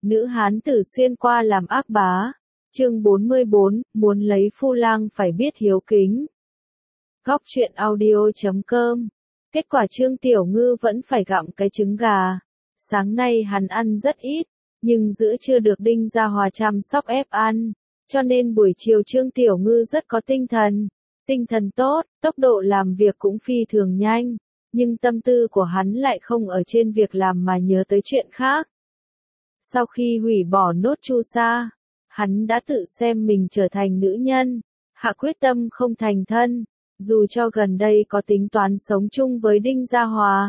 Nữ hán tử xuyên qua làm ác bá. Chương 44, muốn lấy phu lang phải biết hiếu kính. Góc truyện audio.com. Kết quả Trương Tiểu Ngư vẫn phải gặm cái trứng gà. Sáng nay hắn ăn rất ít, nhưng giữa trưa được Đinh Gia Hòa chăm sóc ép ăn, cho nên buổi chiều Trương Tiểu Ngư rất có tinh thần. Tinh thần tốt, tốc độ làm việc cũng phi thường nhanh, nhưng tâm tư của hắn lại không ở trên việc làm mà nhớ tới chuyện khác. Sau khi hủy bỏ nốt chu sa, hắn đã tự xem mình trở thành nữ nhân, hạ quyết tâm không thành thân, dù cho gần đây có tính toán sống chung với Đinh Gia Hòa.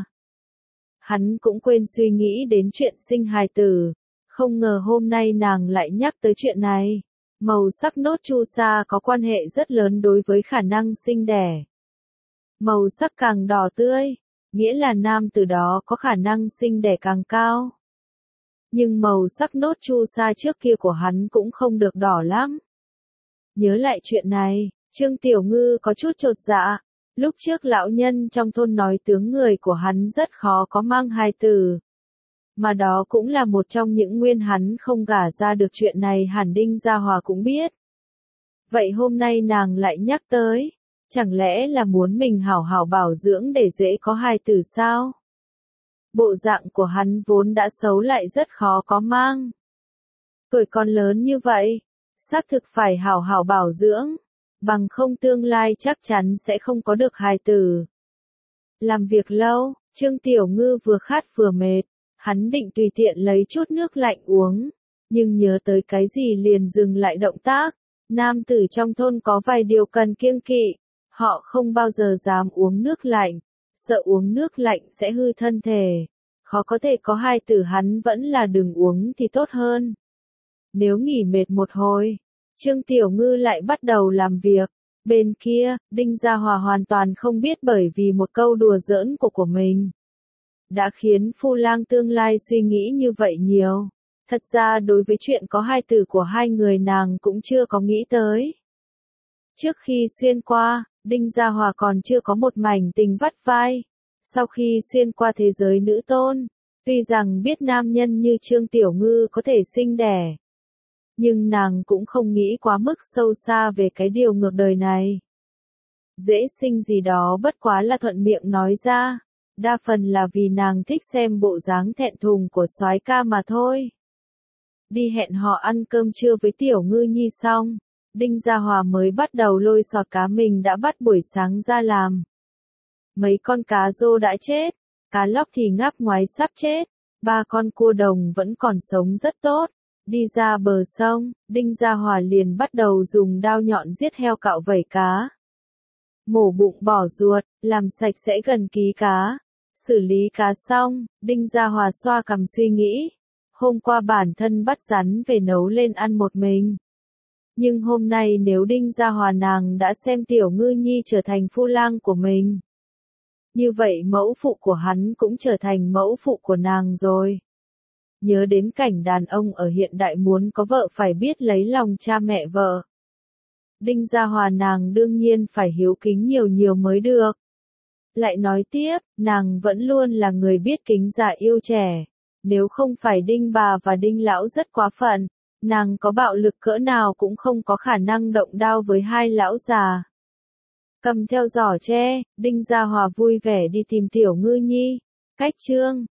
Hắn cũng quên suy nghĩ đến chuyện sinh hài tử, không ngờ hôm nay nàng lại nhắc tới chuyện này. Màu sắc nốt chu sa có quan hệ rất lớn đối với khả năng sinh đẻ. Màu sắc càng đỏ tươi, nghĩa là nam từ đó có khả năng sinh đẻ càng cao. Nhưng màu sắc nốt chu sa trước kia của hắn cũng không được đỏ lắm. Nhớ lại chuyện này, Trương Tiểu Ngư có chút chột dạ. Lúc trước lão nhân trong thôn nói tướng người của hắn rất khó có mang hài tử. Mà đó cũng là một trong những nguyên hắn không gả ra được, chuyện này hẳn Đinh Gia Hòa cũng biết. Vậy hôm nay nàng lại nhắc tới, chẳng lẽ là muốn mình hảo hảo bảo dưỡng để dễ có hài tử sao? Bộ dạng của hắn vốn đã xấu lại rất khó có mang. Tuổi còn lớn như vậy, xác thực phải hảo hảo bảo dưỡng, bằng không tương lai chắc chắn sẽ không có được hài tử. Làm việc lâu, Trương Tiểu Ngư vừa khát vừa mệt, hắn định tùy tiện lấy chút nước lạnh uống, nhưng nhớ tới cái gì liền dừng lại động tác. Nam tử trong thôn có vài điều cần kiêng kỵ, họ không bao giờ dám uống nước lạnh, sợ uống nước lạnh sẽ hư thân thể, khó có thể có hài tử, hắn vẫn là đừng uống thì tốt hơn. Nếu nghỉ mệt một hồi, Trương Tiểu Ngư lại bắt đầu làm việc. Bên kia, Đinh Gia Hòa hoàn toàn không biết bởi vì một câu đùa giỡn của mình đã khiến phu lang tương lai suy nghĩ như vậy nhiều. Thật ra đối với chuyện có hài tử của hai người nàng cũng chưa có nghĩ tới. Trước khi xuyên qua, Đinh Gia Hòa còn chưa có một mảnh tình vắt vai. Sau khi xuyên qua thế giới nữ tôn, tuy rằng biết nam nhân như Trương Tiểu Ngư có thể sinh đẻ, nhưng nàng cũng không nghĩ quá mức sâu xa về cái điều ngược đời này. Dễ sinh gì đó bất quá là thuận miệng nói ra, đa phần là vì nàng thích xem bộ dáng thẹn thùng của soái ca mà thôi. Đi hẹn hò ăn cơm trưa với Tiểu Ngư Nhi xong, Đinh Gia Hòa mới bắt đầu lôi sọt cá mình đã bắt buổi sáng ra làm. Mấy con cá rô đã chết, cá lóc thì ngáp ngoái sắp chết, 3 con cua đồng vẫn còn sống rất tốt. Đi ra bờ sông, Đinh Gia Hòa liền bắt đầu dùng dao nhọn giết heo cạo vảy cá. Mổ bụng bỏ ruột, làm sạch sẽ gần ký cá. Xử lý cá xong, Đinh Gia Hòa xoa cằm suy nghĩ. Hôm qua bản thân bắt rắn về nấu lên ăn một mình. Nhưng hôm nay nếu Đinh Gia Hòa nàng đã xem Tiểu Ngư Nhi trở thành phu lang của mình, như vậy mẫu phụ của hắn cũng trở thành mẫu phụ của nàng rồi. Nhớ đến cảnh đàn ông ở hiện đại muốn có vợ phải biết lấy lòng cha mẹ vợ. Đinh Gia Hòa nàng đương nhiên phải hiếu kính nhiều nhiều mới được. Lại nói tiếp, nàng vẫn luôn là người biết kính già yêu trẻ. Nếu không phải Đinh bà và Đinh lão rất quá phận, nàng có bạo lực cỡ nào cũng không có khả năng động đao với hai lão già. Cầm theo giỏ tre, Đinh Gia Hòa vui vẻ đi tìm Tiểu Ngư Nhi. Cách Trương